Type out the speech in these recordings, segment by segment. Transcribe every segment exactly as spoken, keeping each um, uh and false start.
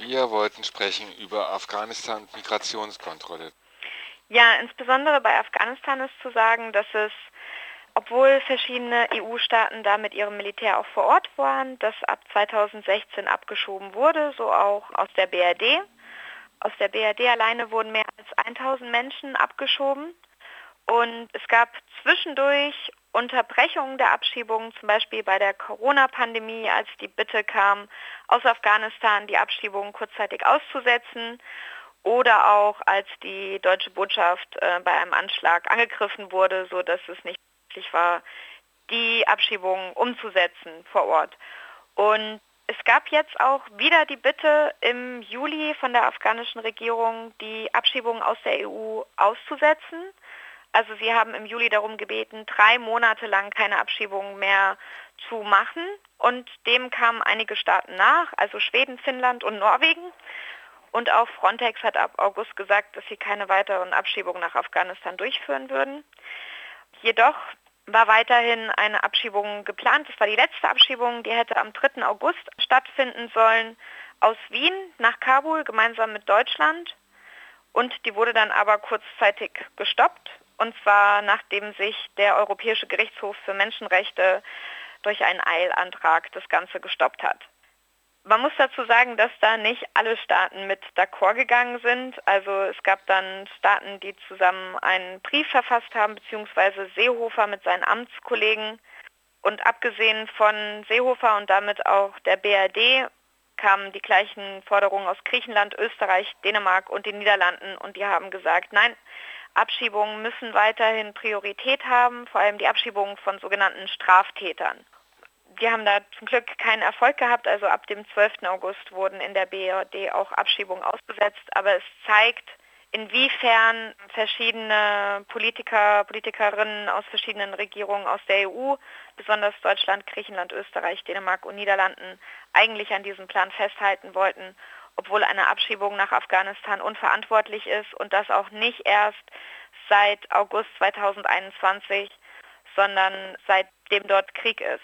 Wir wollten sprechen über Afghanistan und Migrationskontrolle. Ja, insbesondere bei Afghanistan ist zu sagen, dass es, obwohl verschiedene E U-Staaten da mit ihrem Militär auch vor Ort waren, das ab zweitausendsechzehn abgeschoben wurde, so auch aus der B R D. Aus der B R D alleine wurden mehr als tausend Menschen abgeschoben und es gab zwischendurch Unterbrechungen der Abschiebungen, zum Beispiel bei der Corona-Pandemie, als die Bitte kam, aus Afghanistan die Abschiebungen kurzzeitig auszusetzen. Oder auch als die deutsche Botschaft äh, bei einem Anschlag angegriffen wurde, sodass es nicht möglich war, die Abschiebungen umzusetzen vor Ort. Und es gab jetzt auch wieder die Bitte im Juli von der afghanischen Regierung, die Abschiebungen aus der E U auszusetzen. Also sie haben im Juli darum gebeten, drei Monate lang keine Abschiebungen mehr zu machen. Und dem kamen einige Staaten nach, also Schweden, Finnland und Norwegen. Und auch Frontex hat ab August gesagt, dass sie keine weiteren Abschiebungen nach Afghanistan durchführen würden. Jedoch war weiterhin eine Abschiebung geplant. Das war die letzte Abschiebung, die hätte am dritten August stattfinden sollen aus Wien nach Kabul gemeinsam mit Deutschland. Und die wurde dann aber kurzzeitig gestoppt. Und zwar nachdem sich der Europäische Gerichtshof für Menschenrechte durch einen Eilantrag das Ganze gestoppt hat. Man muss dazu sagen, dass da nicht alle Staaten mit d'accord gegangen sind. Also es gab dann Staaten, die zusammen einen Brief verfasst haben, beziehungsweise Seehofer mit seinen Amtskollegen. Und abgesehen von Seehofer und damit auch der B R D kamen die gleichen Forderungen aus Griechenland, Österreich, Dänemark und den Niederlanden. Und die haben gesagt, nein, Abschiebungen müssen weiterhin Priorität haben, vor allem die Abschiebungen von sogenannten Straftätern. Die haben da zum Glück keinen Erfolg gehabt, also ab dem zwölften August wurden in der B R D auch Abschiebungen ausgesetzt, aber es zeigt, inwiefern verschiedene Politiker, Politikerinnen aus verschiedenen Regierungen aus der E U, besonders Deutschland, Griechenland, Österreich, Dänemark und Niederlanden, eigentlich an diesem Plan festhalten wollten, obwohl eine Abschiebung nach Afghanistan unverantwortlich ist und das auch nicht erst seit August zweitausendeinundzwanzig, sondern seitdem dort Krieg ist.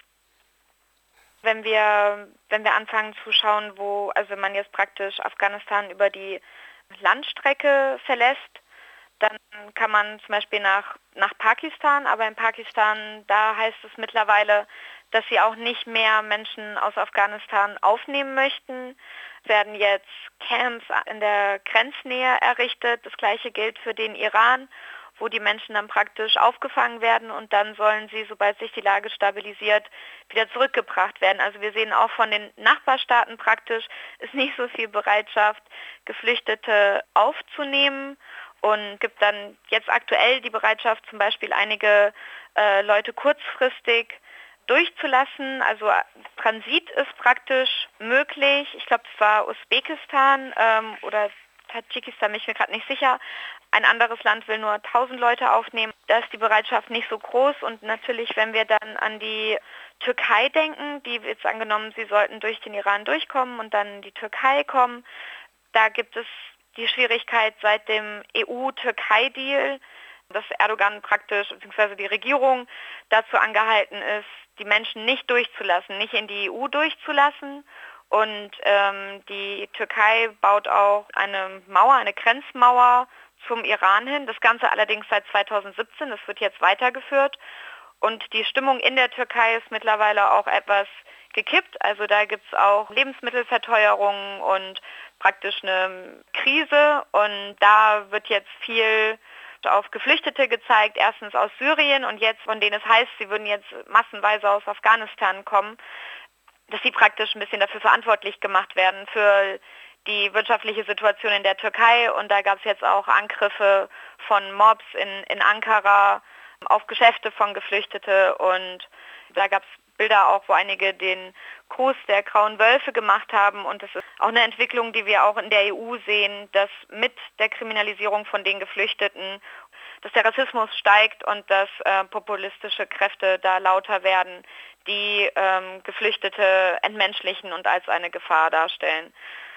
Wenn wir, wenn wir anfangen zu schauen, wo, also wenn man jetzt praktisch Afghanistan über die Landstrecke verlässt, dann kann man zum Beispiel nach, nach Pakistan, aber in Pakistan, da heißt es mittlerweile, dass sie auch nicht mehr Menschen aus Afghanistan aufnehmen möchten. Es werden jetzt Camps in der Grenznähe errichtet. Das gleiche gilt für den Iran, wo die Menschen dann praktisch aufgefangen werden und dann sollen sie, sobald sich die Lage stabilisiert, wieder zurückgebracht werden. Also wir sehen auch von den Nachbarstaaten praktisch, ist nicht so viel Bereitschaft, Geflüchtete aufzunehmen und gibt dann jetzt aktuell die Bereitschaft, zum Beispiel einige äh, Leute kurzfristig durchzulassen. Also Transit ist praktisch möglich. Ich glaube, es war Usbekistan ähm, oder Tadschikistan, bin ich mir gerade nicht sicher. Ein anderes Land will nur tausend Leute aufnehmen. Da ist die Bereitschaft nicht so groß. Und natürlich, wenn wir dann an die Türkei denken, die jetzt angenommen, sie sollten durch den Iran durchkommen und dann in die Türkei kommen, da gibt es die Schwierigkeit seit dem E U-Türkei-Deal, dass Erdogan praktisch, beziehungsweise die Regierung dazu angehalten ist, die Menschen nicht durchzulassen, nicht in die E U durchzulassen. Und ähm, die Türkei baut auch eine Mauer, eine Grenzmauer zum Iran hin. Das Ganze allerdings seit zweitausendsiebzehn, das wird jetzt weitergeführt. Und die Stimmung in der Türkei ist mittlerweile auch etwas gekippt. Also da gibt es auch Lebensmittelverteuerungen und praktisch eine Krise. Und da wird jetzt viel auf Geflüchtete gezeigt, erstens aus Syrien und jetzt, von denen es heißt, sie würden jetzt massenweise aus Afghanistan kommen, dass sie praktisch ein bisschen dafür verantwortlich gemacht werden für die wirtschaftliche Situation in der Türkei. Und da gab es jetzt auch Angriffe von Mobs in, in Ankara auf Geschäfte von Geflüchtete. Und da gab es Bilder auch, wo einige den Gruß der grauen Wölfe gemacht haben. Und das ist auch eine Entwicklung, die wir auch in der E U sehen, dass mit der Kriminalisierung von den Geflüchteten, dass der Rassismus steigt und dass äh, populistische Kräfte da lauter werden, die ähm, Geflüchtete entmenschlichen und als eine Gefahr darstellen.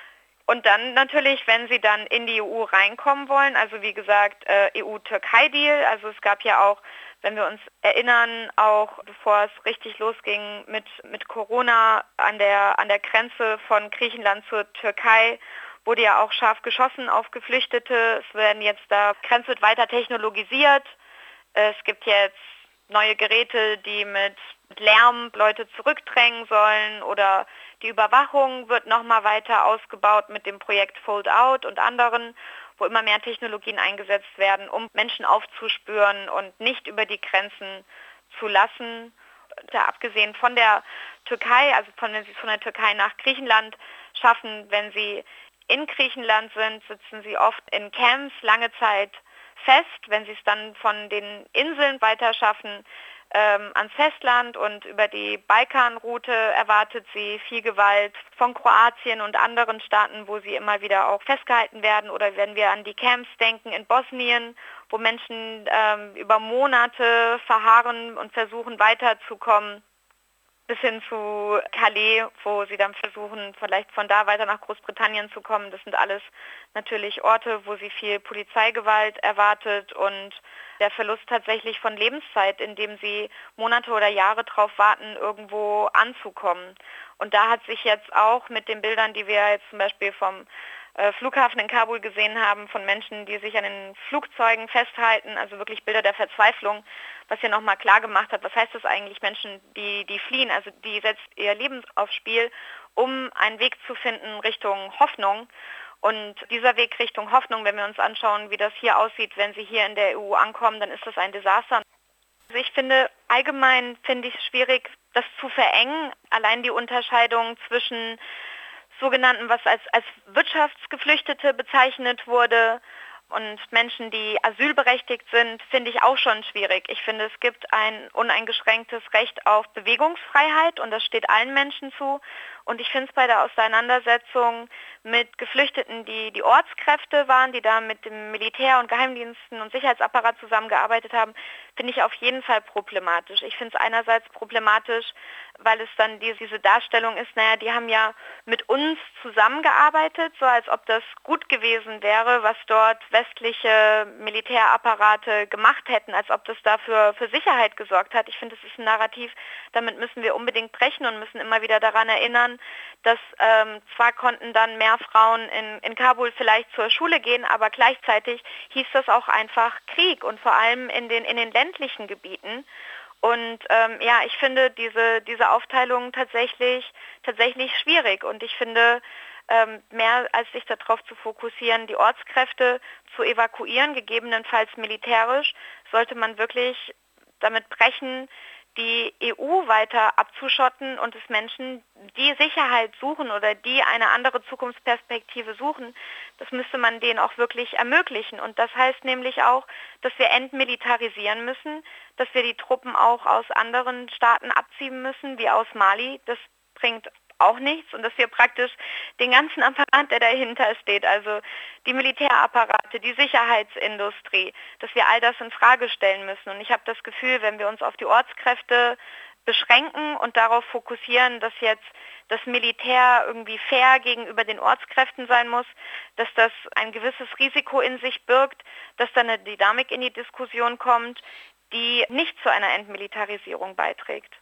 Und dann natürlich, wenn sie dann in die E U reinkommen wollen, also wie gesagt, äh, E U-Türkei-Deal, also es gab ja auch, wenn wir uns erinnern, auch bevor es richtig losging mit, mit Corona an der, an der Grenze von Griechenland zur Türkei, wurde ja auch scharf geschossen auf Geflüchtete. Es werden jetzt da, die Grenze wird weiter technologisiert. Es gibt jetzt neue Geräte, die mit Lärm Leute zurückdrängen sollen, oder die Überwachung wird nochmal weiter ausgebaut mit dem Projekt Fold Out und anderen, wo immer mehr Technologien eingesetzt werden, um Menschen aufzuspüren und nicht über die Grenzen zu lassen. Da abgesehen von der Türkei, also von, wenn sie es von der Türkei nach Griechenland schaffen, wenn sie in Griechenland sind, sitzen sie oft in Camps lange Zeit fest. Wenn sie es dann von den Inseln weiter schaffen, ähm, ans Festland und über die Balkanroute erwartet sie viel Gewalt von Kroatien und anderen Staaten, wo sie immer wieder auch festgehalten werden. Oder wenn wir an die Camps denken in Bosnien, wo Menschen ähm, über Monate verharren und versuchen weiterzukommen, bis hin zu Calais, wo sie dann versuchen, vielleicht von da weiter nach Großbritannien zu kommen. Das sind alles natürlich Orte, wo sie viel Polizeigewalt erwartet und der Verlust tatsächlich von Lebenszeit, indem sie Monate oder Jahre darauf warten, irgendwo anzukommen. Und da hat sich jetzt auch mit den Bildern, die wir jetzt zum Beispiel vom äh, Flughafen in Kabul gesehen haben, von Menschen, die sich an den Flugzeugen festhalten, also wirklich Bilder der Verzweiflung, was ja nochmal klar gemacht hat, was heißt das eigentlich, Menschen, die, die fliehen, also die setzt ihr Leben aufs Spiel, um einen Weg zu finden Richtung Hoffnung. Und dieser Weg Richtung Hoffnung, wenn wir uns anschauen, wie das hier aussieht, wenn sie hier in der E U ankommen, dann ist das ein Desaster. Also ich finde, allgemein finde ich es schwierig, das zu verengen. Allein die Unterscheidung zwischen sogenannten, was als, als Wirtschaftsgeflüchtete bezeichnet wurde, und Menschen, die asylberechtigt sind, finde ich auch schon schwierig. Ich finde, es gibt ein uneingeschränktes Recht auf Bewegungsfreiheit und das steht allen Menschen zu. Und ich finde es bei der Auseinandersetzung mit Geflüchteten, die die Ortskräfte waren, die da mit dem Militär und Geheimdiensten und Sicherheitsapparat zusammengearbeitet haben, finde ich auf jeden Fall problematisch. Ich finde es einerseits problematisch, weil es dann diese Darstellung ist, naja, die haben ja mit uns zusammengearbeitet, so als ob das gut gewesen wäre, was dort westliche Militärapparate gemacht hätten, als ob das dafür für Sicherheit gesorgt hat. Ich finde, das ist ein Narrativ, damit müssen wir unbedingt brechen und müssen immer wieder daran erinnern, dass ähm, zwar konnten dann mehr Frauen in, in Kabul vielleicht zur Schule gehen, aber gleichzeitig hieß das auch einfach Krieg und vor allem in den, in den ländlichen Gebieten. Und ähm, ja, ich finde diese, diese Aufteilung tatsächlich, tatsächlich schwierig und ich finde, ähm, mehr als sich darauf zu fokussieren, die Ortskräfte zu evakuieren, gegebenenfalls militärisch, sollte man wirklich damit brechen, die E U weiter abzuschotten und es Menschen, die Sicherheit suchen oder die eine andere Zukunftsperspektive suchen, das müsste man denen auch wirklich ermöglichen. Und das heißt nämlich auch, dass wir entmilitarisieren müssen, dass wir die Truppen auch aus anderen Staaten abziehen müssen, wie aus Mali. Das bringt auch nichts und dass wir praktisch den ganzen Apparat, der dahinter steht, also die Militärapparate, die Sicherheitsindustrie, dass wir all das in Frage stellen müssen. Und ich habe das Gefühl, wenn wir uns auf die Ortskräfte beschränken und darauf fokussieren, dass jetzt das Militär irgendwie fair gegenüber den Ortskräften sein muss, dass das ein gewisses Risiko in sich birgt, dass da eine Dynamik in die Diskussion kommt, die nicht zu einer Entmilitarisierung beiträgt.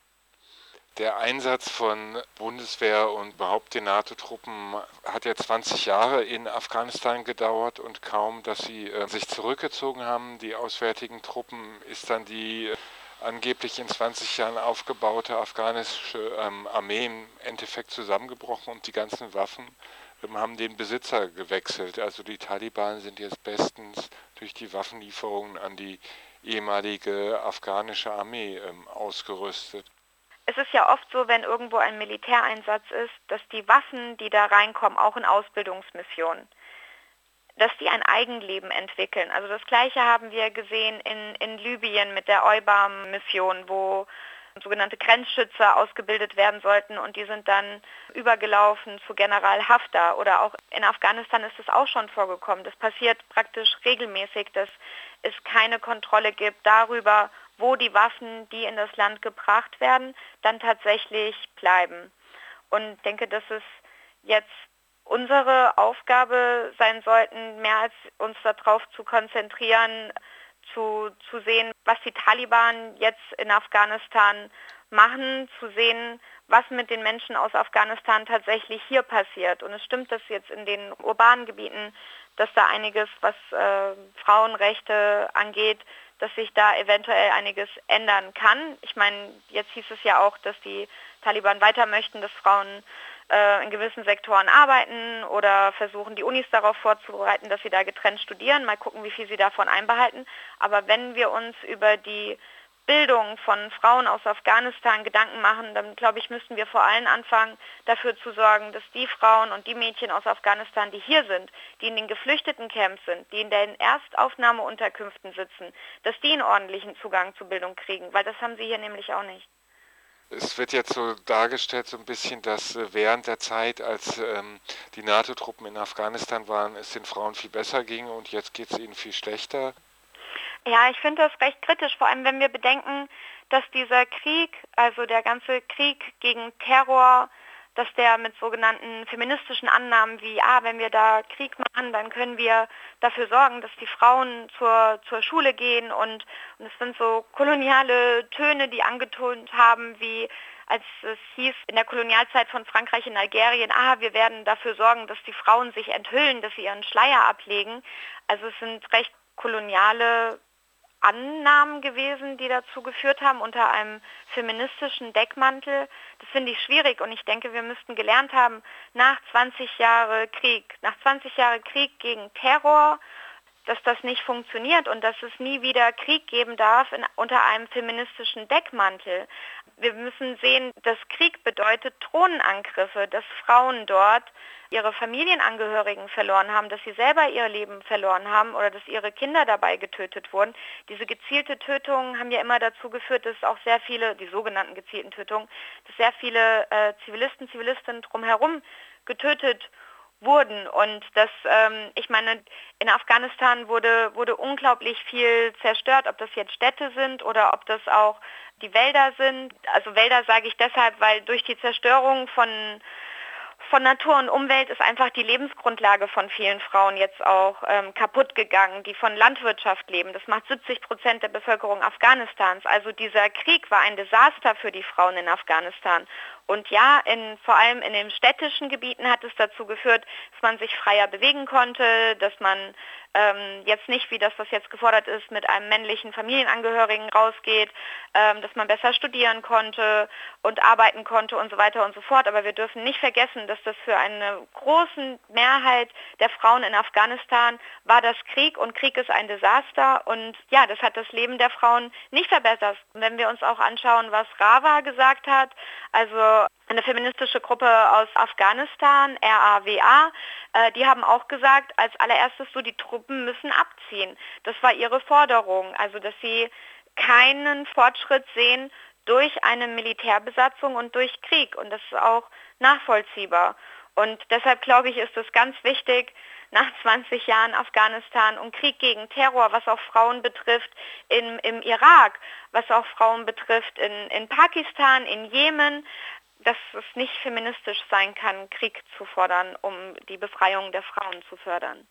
Der Einsatz von Bundeswehr und überhaupt den NATO-Truppen hat ja zwanzig Jahre in Afghanistan gedauert und kaum, dass sie äh, sich zurückgezogen haben, die auswärtigen Truppen, ist dann die äh, angeblich in zwanzig Jahren aufgebaute afghanische ähm, Armee im Endeffekt zusammengebrochen und die ganzen Waffen ähm, haben den Besitzer gewechselt. Also die Taliban sind jetzt bestens durch die Waffenlieferungen an die ehemalige afghanische Armee ähm, ausgerüstet. Es ist ja oft so, wenn irgendwo ein Militäreinsatz ist, dass die Waffen, die da reinkommen, auch in Ausbildungsmissionen, dass die ein Eigenleben entwickeln. Also das Gleiche haben wir gesehen in, in Libyen mit der EUBAM-Mission, wo sogenannte Grenzschützer ausgebildet werden sollten und die sind dann übergelaufen zu General Haftar. Oder auch in Afghanistan ist es auch schon vorgekommen. Das passiert praktisch regelmäßig, dass es keine Kontrolle gibt darüber, wo die Waffen, die in das Land gebracht werden, dann tatsächlich bleiben. Und ich denke, dass es jetzt unsere Aufgabe sein sollten, mehr als uns darauf zu konzentrieren, zu, zu sehen, was die Taliban jetzt in Afghanistan machen, zu sehen, was mit den Menschen aus Afghanistan tatsächlich hier passiert. Und es stimmt, dass jetzt in den urbanen Gebieten, dass da einiges, was äh, Frauenrechte angeht, dass sich da eventuell einiges ändern kann. Ich meine, jetzt hieß es ja auch, dass die Taliban weiter möchten, dass Frauen äh, in gewissen Sektoren arbeiten oder versuchen, die Unis darauf vorzubereiten, dass sie da getrennt studieren. Mal gucken, wie viel sie davon einbehalten. Aber wenn wir uns über die Bildung von Frauen aus Afghanistan Gedanken machen, dann glaube ich, müssten wir vor allem anfangen, dafür zu sorgen, dass die Frauen und die Mädchen aus Afghanistan, die hier sind, die in den Geflüchtetencamps sind, die in den Erstaufnahmeunterkünften sitzen, dass die einen ordentlichen Zugang zu Bildung kriegen, weil das haben sie hier nämlich auch nicht. Es wird jetzt so dargestellt, so ein bisschen, dass äh, während der Zeit, als ähm, die NATO-Truppen in Afghanistan waren, es den Frauen viel besser ging und jetzt geht es ihnen viel schlechter. Ja, ich finde das recht kritisch, vor allem wenn wir bedenken, dass dieser Krieg, also der ganze Krieg gegen Terror, dass der mit sogenannten feministischen Annahmen wie, ah, wenn wir da Krieg machen, dann können wir dafür sorgen, dass die Frauen zur, zur Schule gehen und, und es sind so koloniale Töne, die angetont haben, wie als es hieß in der Kolonialzeit von Frankreich in Algerien, ah, wir werden dafür sorgen, dass die Frauen sich enthüllen, dass sie ihren Schleier ablegen. Also es sind recht koloniale Annahmen gewesen, die dazu geführt haben, unter einem feministischen Deckmantel. Das finde ich schwierig und ich denke, wir müssten gelernt haben, nach zwanzig Jahren Krieg, nach zwanzig Jahren Krieg gegen Terror, dass das nicht funktioniert und dass es nie wieder Krieg geben darf in, unter einem feministischen Deckmantel. Wir müssen sehen, dass Krieg bedeutet Drohnenangriffe, dass Frauen dort ihre Familienangehörigen verloren haben, dass sie selber ihr Leben verloren haben oder dass ihre Kinder dabei getötet wurden. Diese gezielte Tötungen haben ja immer dazu geführt, dass auch sehr viele, die sogenannten gezielten Tötungen, dass sehr viele äh, Zivilisten, Zivilistinnen drumherum getötet wurden. Und das, ähm, ich meine, in Afghanistan wurde, wurde unglaublich viel zerstört, ob das jetzt Städte sind oder ob das auch die Wälder sind. Also Wälder sage ich deshalb, weil durch die Zerstörung von von Natur und Umwelt ist einfach die Lebensgrundlage von vielen Frauen jetzt auch ähm, kaputt gegangen, die von Landwirtschaft leben. Das macht siebzig Prozent der Bevölkerung Afghanistans. Also dieser Krieg war ein Desaster für die Frauen in Afghanistan. Und ja, in, vor allem in den städtischen Gebieten hat es dazu geführt, dass man sich freier bewegen konnte, dass man ähm, jetzt nicht, wie das, was jetzt gefordert ist, mit einem männlichen Familienangehörigen rausgeht, ähm, dass man besser studieren konnte und arbeiten konnte und so weiter und so fort. Aber wir dürfen nicht vergessen, dass das für eine große Mehrheit der Frauen in Afghanistan war das Krieg und Krieg ist ein Desaster und ja, das hat das Leben der Frauen nicht verbessert. Wenn wir uns auch anschauen, was Rawa gesagt hat, also eine feministische Gruppe aus Afghanistan, R A W A, äh, die haben auch gesagt, als allererstes so, die Truppen müssen abziehen. Das war ihre Forderung, also dass sie keinen Fortschritt sehen durch eine Militärbesatzung und durch Krieg. Und das ist auch nachvollziehbar. Und deshalb glaube ich, ist es ganz wichtig, nach zwanzig Jahren Afghanistan und Krieg gegen Terror, was auch Frauen betrifft, in, im Irak, was auch Frauen betrifft in, in Pakistan, in Jemen, dass es nicht feministisch sein kann, Krieg zu fordern, um die Befreiung der Frauen zu fördern.